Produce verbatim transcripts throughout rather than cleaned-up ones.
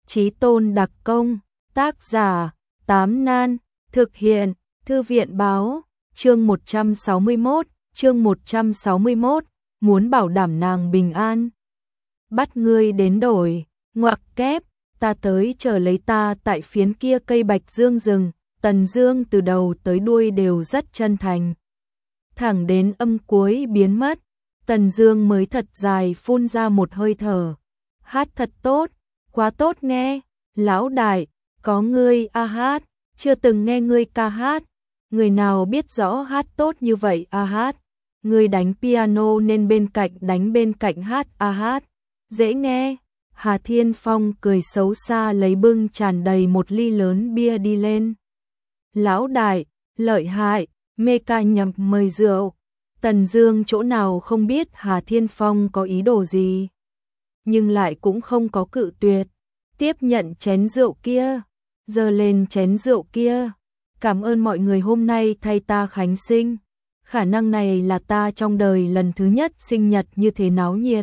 Chí tôn đặc công, tác giả, Tám Nan, thực hiện, Thư viện báo, chương một trăm sáu mươi mốt, chương một trăm sáu mươi mốt, muốn bảo đảm nàng bình an. Bắt ngươi đến đổi, ngoặc kép, ta tới chờ lấy ta tại phiến kia cây bạch dương rừng, Tần Dương từ đầu tới đuôi đều rất chân thành. Thẳng đến âm cuối biến mất, Tần Dương mới thật dài phun ra một hơi thở. Hát thật tốt, quá tốt nghe, lão đại, có ngươi a hát, chưa từng nghe ngươi ca hát, người nào biết rõ hát tốt như vậy a hát, ngươi đánh piano nên bên cạnh đánh bên cạnh hát a hát, dễ nghe. Hà Thiên Phong cười xấu xa lấy bưng tràn đầy một ly lớn bia đi lên. Lão đại, lợi hại, mê ca nhầm mời rượu. Tần Dương chỗ nào không biết Hà Thiên Phong có ý đồ gì, nhưng lại cũng không có cự tuyệt, tiếp nhận chén rượu kia, giơ lên chén rượu kia, cảm ơn mọi người hôm nay thay ta khánh sinh, khả năng này là ta trong đời lần thứ nhất sinh nhật như thế náo nhiệt.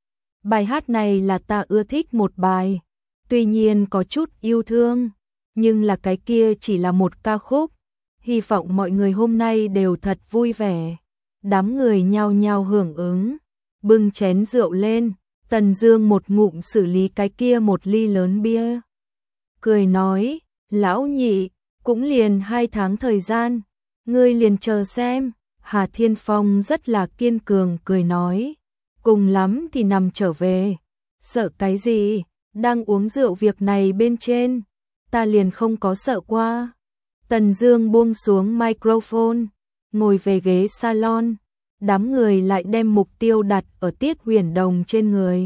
Bài hát này là ta ưa thích một bài, tuy nhiên có chút yêu thương, nhưng là cái kia chỉ là một ca khúc, hy vọng mọi người hôm nay đều thật vui vẻ. Đám người nhao nhao hưởng ứng, bưng chén rượu lên, Tần Dương một ngụm xử lý cái kia một ly lớn bia. Cười nói, lão nhị, cũng liền hai tháng thời gian, ngươi liền chờ xem. Hà Thiên Phong rất là kiên cường cười nói, cùng lắm thì nằm trở về, sợ cái gì, đang uống rượu việc này bên trên, ta liền không có sợ qua. Tần Dương buông xuống microphone, ngồi về ghế salon, đám người lại đem mục tiêu đặt ở Tiết Huyền Đồng trên người.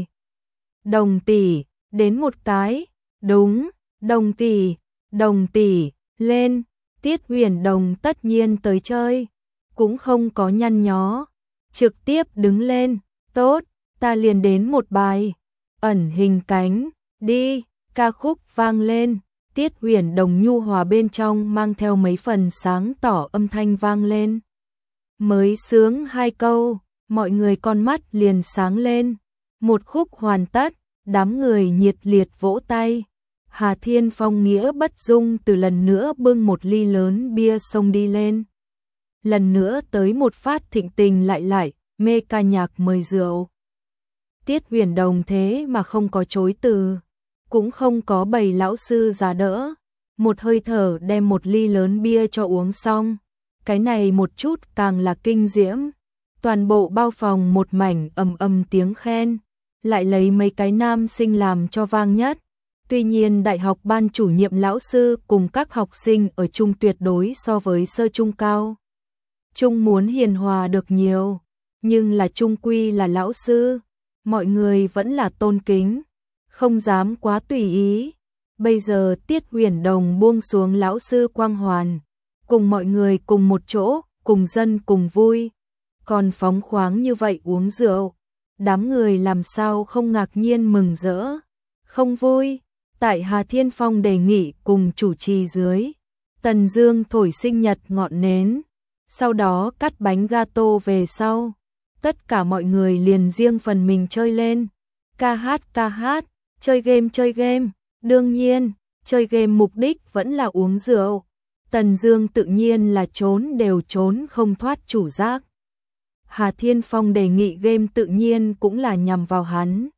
Đồng tỷ, đến một cái, đúng, Đồng tỷ, Đồng tỷ, lên, Tiết Huyền Đồng tất nhiên tới chơi, cũng không có nhăn nhó, trực tiếp đứng lên, tốt, ta liền đến một bài, ẩn hình cánh, đi, ca khúc vang lên. Tiết Huyền Đồng nhu hòa bên trong mang theo mấy phần sáng tỏ âm thanh vang lên. Mới sướng hai câu, mọi người con mắt liền sáng lên. Một khúc hoàn tất, đám người nhiệt liệt vỗ tay. Hà Thiên Phong nghĩa bất dung từ lần nữa bưng một ly lớn bia xông đi lên. Lần nữa tới một phát thịnh tình lại lại, mê ca nhạc mời rượu. Tiết Huyền Đồng thế mà không có chối từ, cũng không có bầy lão sư giá đỡ, một hơi thở đem một ly lớn bia cho uống xong, cái này một chút càng là kinh diễm, toàn bộ bao phòng một mảnh ầm ầm tiếng khen, lại lấy mấy cái nam sinh làm cho vang nhất, tuy nhiên đại học ban chủ nhiệm lão sư cùng các học sinh ở chung tuyệt đối so với sơ trung cao. Trung muốn hiền hòa được nhiều, nhưng là trung quy là lão sư, mọi người vẫn là tôn kính, không dám quá tùy ý. Bây giờ Tiết Huyền Đồng buông xuống lão sư quang hoàn, cùng mọi người cùng một chỗ, cùng dân cùng vui, còn phóng khoáng như vậy uống rượu, đám người làm sao không ngạc nhiên mừng rỡ, không vui. Tại Hà Thiên Phong đề nghị cùng chủ trì dưới, Tần Dương thổi sinh nhật ngọn nến, sau đó cắt bánh gato về sau, tất cả mọi người liền riêng phần mình chơi lên, ca hát ca hát, chơi game chơi game, đương nhiên, chơi game mục đích vẫn là uống rượu. Tần Dương tự nhiên là trốn đều trốn không thoát chủ giác. Hà Thiên Phong đề nghị game tự nhiên cũng là nhằm vào hắn.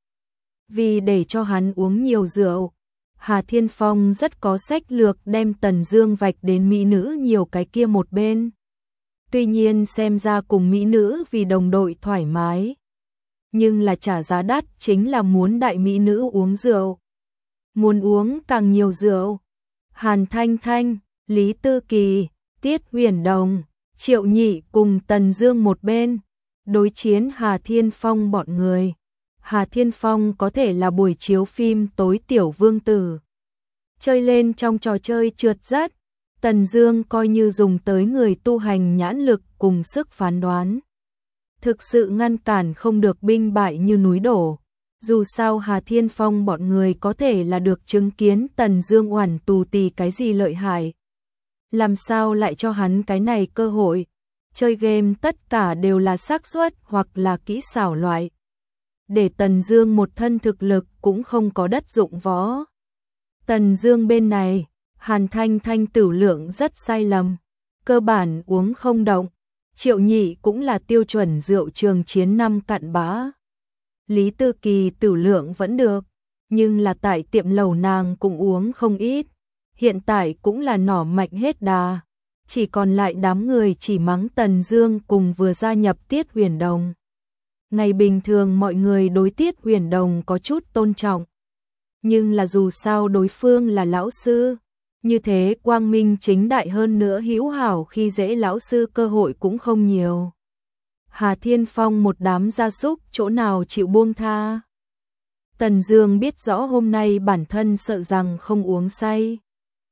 Vì để cho hắn uống nhiều rượu, Hà Thiên Phong rất có sách lược đem Tần Dương vạch đến mỹ nữ nhiều cái kia một bên. Tuy nhiên xem ra cùng mỹ nữ vì đồng đội thoải mái, nhưng là trả giá đắt chính là muốn đại mỹ nữ uống rượu. Muốn uống càng nhiều rượu. Hàn Thanh Thanh, Lý Tư Kỳ, Tiết Huyền Đồng, Triệu Nhị cùng Tần Dương một bên, đối chiến Hà Thiên Phong bọn người. Hà Thiên Phong có thể là buổi chiếu phim tối tiểu vương tử. Chơi lên trong trò chơi trượt rất, Tần Dương coi như dùng tới người tu hành nhãn lực cùng sức phán đoán. Thực sự ngăn cản không được binh bại như núi đổ. Dù sao Hà Thiên Phong bọn người có thể là được chứng kiến Tần Dương oản tù tì cái gì lợi hại. Làm sao lại cho hắn cái này cơ hội? Chơi game tất cả đều là xác suất hoặc là kỹ xảo loại. Để Tần Dương một thân thực lực cũng không có đất dụng võ. Tần Dương bên này, Hàn Thanh Thanh tử lượng rất sai lầm, cơ bản uống không động. Triệu Nhị cũng là tiêu chuẩn rượu trường chiến năm cặn bã. Lý Tư Kỳ tử lượng vẫn được, nhưng là tại tiệm lẩu nàng cũng uống không ít. Hiện tại cũng là nỏ mạnh hết đà, chỉ còn lại đám người chỉ mắng Tần Dương cùng vừa gia nhập Tiết Huyền Đồng. Ngày bình thường mọi người đối Tiết Huyền Đồng có chút tôn trọng, nhưng là dù sao đối phương là lão sư, như thế quang minh chính đại hơn nữa hữu hảo khi dễ lão sư cơ hội cũng không nhiều. Hà Thiên Phong một đám gia súc chỗ nào chịu buông tha. Tần Dương biết rõ hôm nay bản thân sợ rằng không uống say.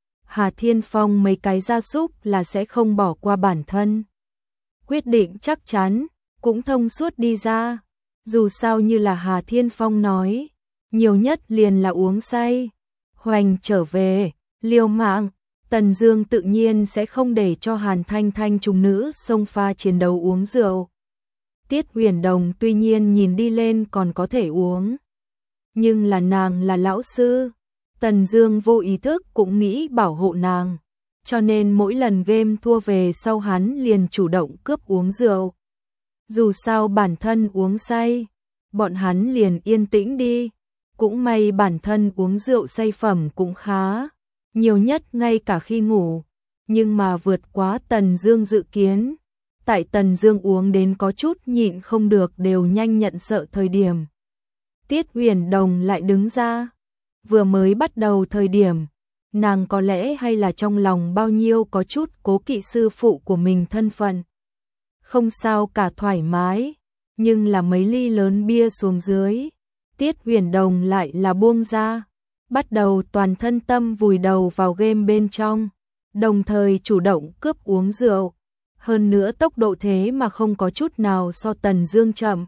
Hà Thiên Phong mấy cái gia súc là sẽ không bỏ qua bản thân. Quyết định chắc chắn, cũng thông suốt đi ra. Dù sao như là Hà Thiên Phong nói, nhiều nhất liền là uống say. Hoành trở về, liều mạng, Tần Dương tự nhiên sẽ không để cho Hàn Thanh Thanh trùng nữ xông pha chiến đấu uống rượu. Tiết Huyền Đồng tuy nhiên nhìn đi lên còn có thể uống, nhưng là nàng là lão sư, Tần Dương vô ý thức cũng nghĩ bảo hộ nàng, cho nên mỗi lần game thua về sau hắn liền chủ động cướp uống rượu. Dù sao bản thân uống say, bọn hắn liền yên tĩnh đi, cũng may bản thân uống rượu say phẩm cũng khá, nhiều nhất ngay cả khi ngủ, nhưng mà vượt quá Tần Dương dự kiến. Tại Tần Dương uống đến có chút nhịn không được đều nhanh nhận sợ thời điểm, Tiết Huyền Đồng lại đứng ra. Vừa mới bắt đầu thời điểm, nàng có lẽ hay là trong lòng bao nhiêu có chút cố kỵ sư phụ của mình thân phận. Không sao cả, thoải mái, nhưng là mấy ly lớn bia xuống dưới, Tiết Huyền Đồng lại là buông ra, bắt đầu toàn thân tâm vùi đầu vào game bên trong, đồng thời chủ động cướp uống rượu. Hơn nữa tốc độ thế mà không có chút nào so Tần Dương chậm.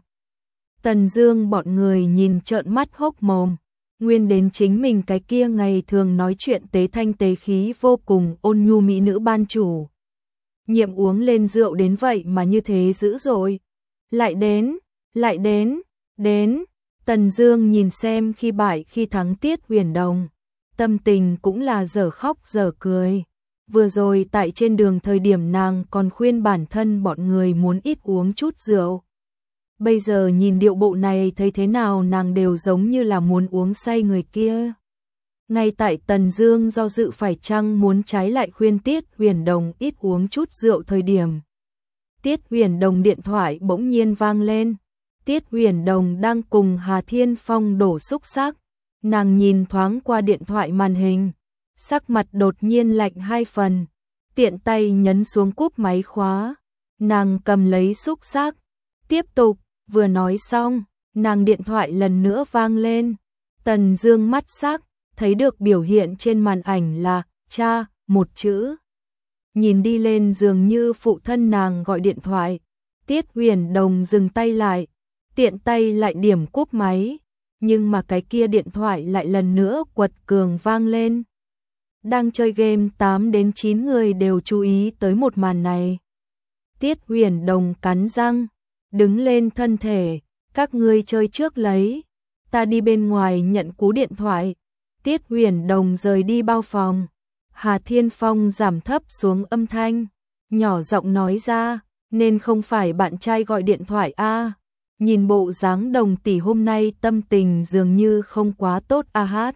Tần Dương bọn người nhìn trợn mắt hốc mồm, nguyên đến chính mình cái kia ngày thường nói chuyện tế thanh tế khí vô cùng ôn nhu mỹ nữ ban chủ. Nhiệm uống lên rượu đến vậy mà như thế dữ dội. Lại đến, lại đến, đến. Tần Dương nhìn xem khi bại khi thắng Tiết Huyền Đồng, tâm tình cũng là dở khóc dở cười. Vừa rồi tại trên đường thời điểm nàng còn khuyên bản thân bọn người muốn ít uống chút rượu. Bây giờ nhìn điệu bộ này thấy thế nào nàng đều giống như là muốn uống say người kia. Ngay tại Tần Dương do dự phải chăng muốn trái lại khuyên Tiết Huyền Đồng ít uống chút rượu thời điểm, Tiết Huyền Đồng điện thoại bỗng nhiên vang lên. Tiết Huyền Đồng đang cùng Hà Thiên Phong đổ xúc xắc, nàng nhìn thoáng qua điện thoại màn hình, sắc mặt đột nhiên lạnh hai phần, tiện tay nhấn xuống cúp máy khóa, nàng cầm lấy xúc xắc, tiếp tục, vừa nói xong, nàng điện thoại lần nữa vang lên. Tần Dương mắt sắc, thấy được biểu hiện trên màn ảnh là cha, một chữ. Nhìn đi lên dường như phụ thân nàng gọi điện thoại. Tiết Huyền Đồng dừng tay lại, tiện tay lại điểm cúp máy, nhưng mà cái kia điện thoại lại lần nữa quật cường vang lên. Đang chơi game tám đến chín người đều chú ý tới một màn này. Tiết Huyền Đồng cắn răng, đứng lên thân thể, các ngươi chơi trước lấy, ta đi bên ngoài nhận cú điện thoại. Tiết Huyền Đồng rời đi bao phòng. Hà Thiên Phong giảm thấp xuống âm thanh, nhỏ giọng nói ra, nên không phải bạn trai gọi điện thoại a. À. Nhìn bộ dáng Đồng tỷ hôm nay tâm tình dường như không quá tốt a hát.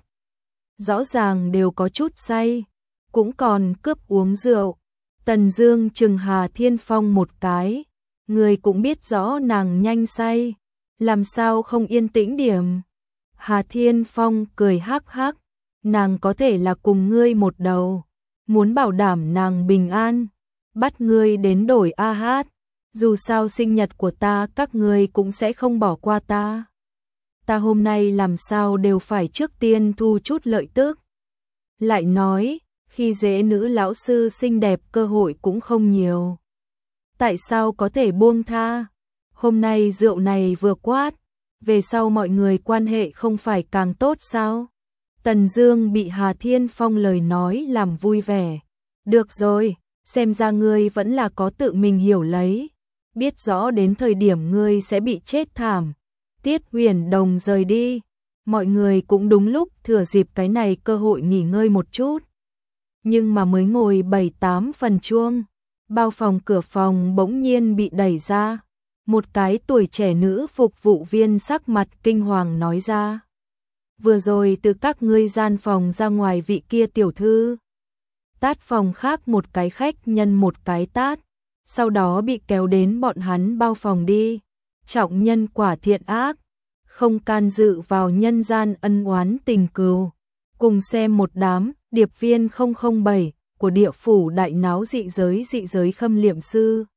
Rõ ràng đều có chút say, cũng còn cướp uống rượu. Tần Dương chừng Hà Thiên Phong một cái, người cũng biết rõ nàng nhanh say, làm sao không yên tĩnh điểm. Hà Thiên Phong cười hắc hắc, nàng có thể là cùng ngươi một đầu, muốn bảo đảm nàng bình an, bắt ngươi đến đổi a hát, dù sao sinh nhật của ta các ngươi cũng sẽ không bỏ qua ta. Ta hôm nay làm sao đều phải trước tiên thu chút lợi tức. Lại nói, khi dễ nữ lão sư xinh đẹp cơ hội cũng không nhiều. Tại sao có thể buông tha? Hôm nay rượu này vừa quát, về sau mọi người quan hệ không phải càng tốt sao? Tần Dương bị Hà Thiên Phong lời nói làm vui vẻ. Được rồi, xem ra ngươi vẫn là có tự mình hiểu lấy, biết rõ đến thời điểm ngươi sẽ bị chết thảm. Tiết Huyền Đồng rời đi, Mọi người cũng đúng lúc thừa dịp cái này cơ hội nghỉ ngơi một chút. Nhưng mà mới ngồi bảy tám phần chuông, bao phòng cửa phòng bỗng nhiên bị đẩy ra. Một cái tuổi trẻ nữ phục vụ viên sắc mặt kinh hoàng nói ra. Vừa rồi từ các ngươi gian phòng ra ngoài vị kia tiểu thư. Tát phòng khác một cái khách nhân một cái tát. Sau đó bị kéo đến bọn hắn bao phòng đi. Trọng nhân quả thiện ác. Không can dự vào nhân gian ân oán tình cừu. Cùng xem một đám điệp viên không không bảy của địa phủ đại náo dị giới dị giới khâm liệm sư.